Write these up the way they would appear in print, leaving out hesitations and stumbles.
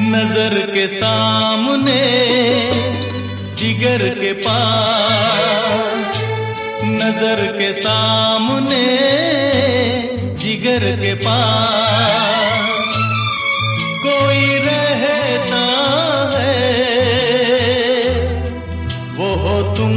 नजर के सामने जिगर के पास, नजर के सामने जिगर के पास कोई रहता है, वो हो तुम।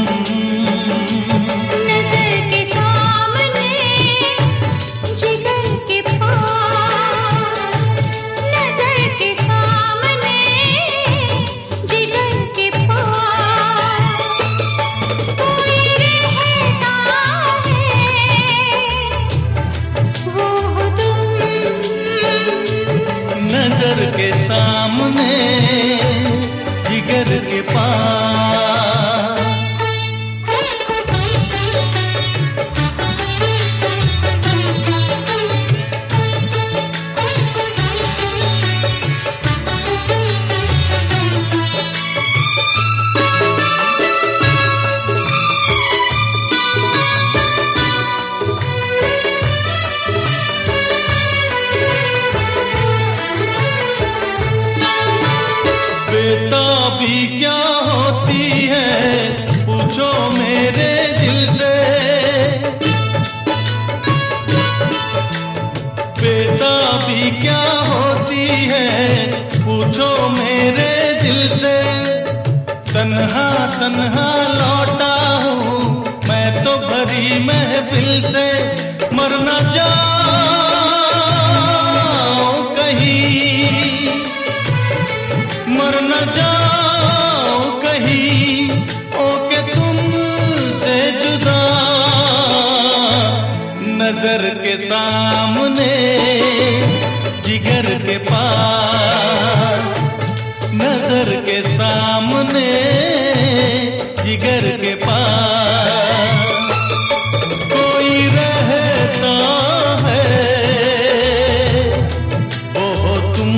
नजर के सामने जिगर के पास। बेताबी क्या होती है पूछो मेरे दिल से, बेताबी क्या होती है पूछो मेरे दिल से। तन्हा तन्हा लौटा हूँ मैं तो भरी महफिल से, मर न जाओ कहीं, मर न जाओ कहीं ओके तुमसे जुदा। नजर के सामने जिगर के पास, नजर के सामने जिगर के पास कोई रहता है, वो हो तुम।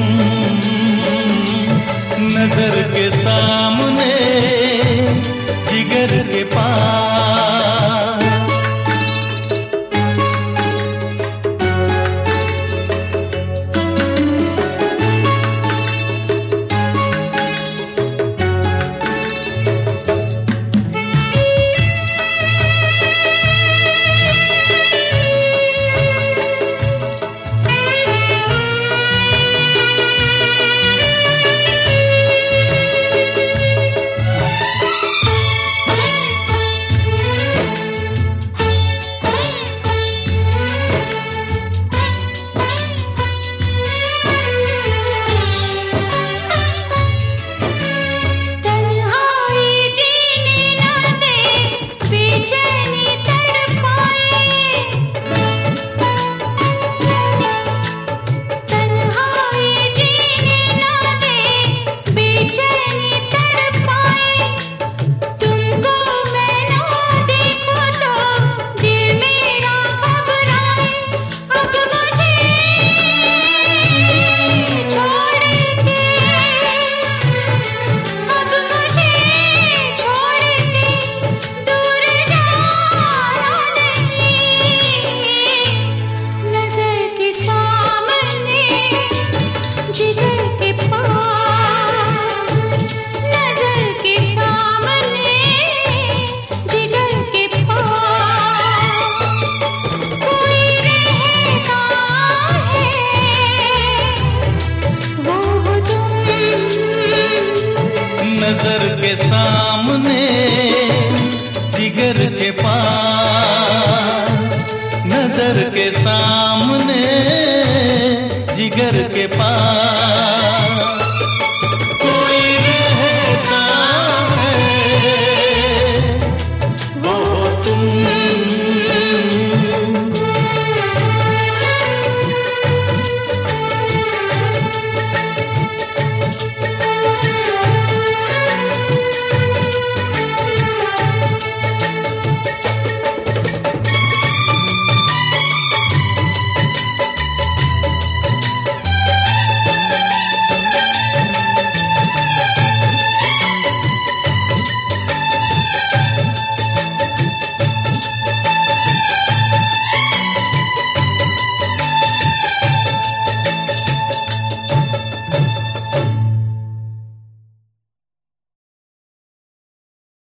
नजर के सामने जिगर के पास। जिगर के पास।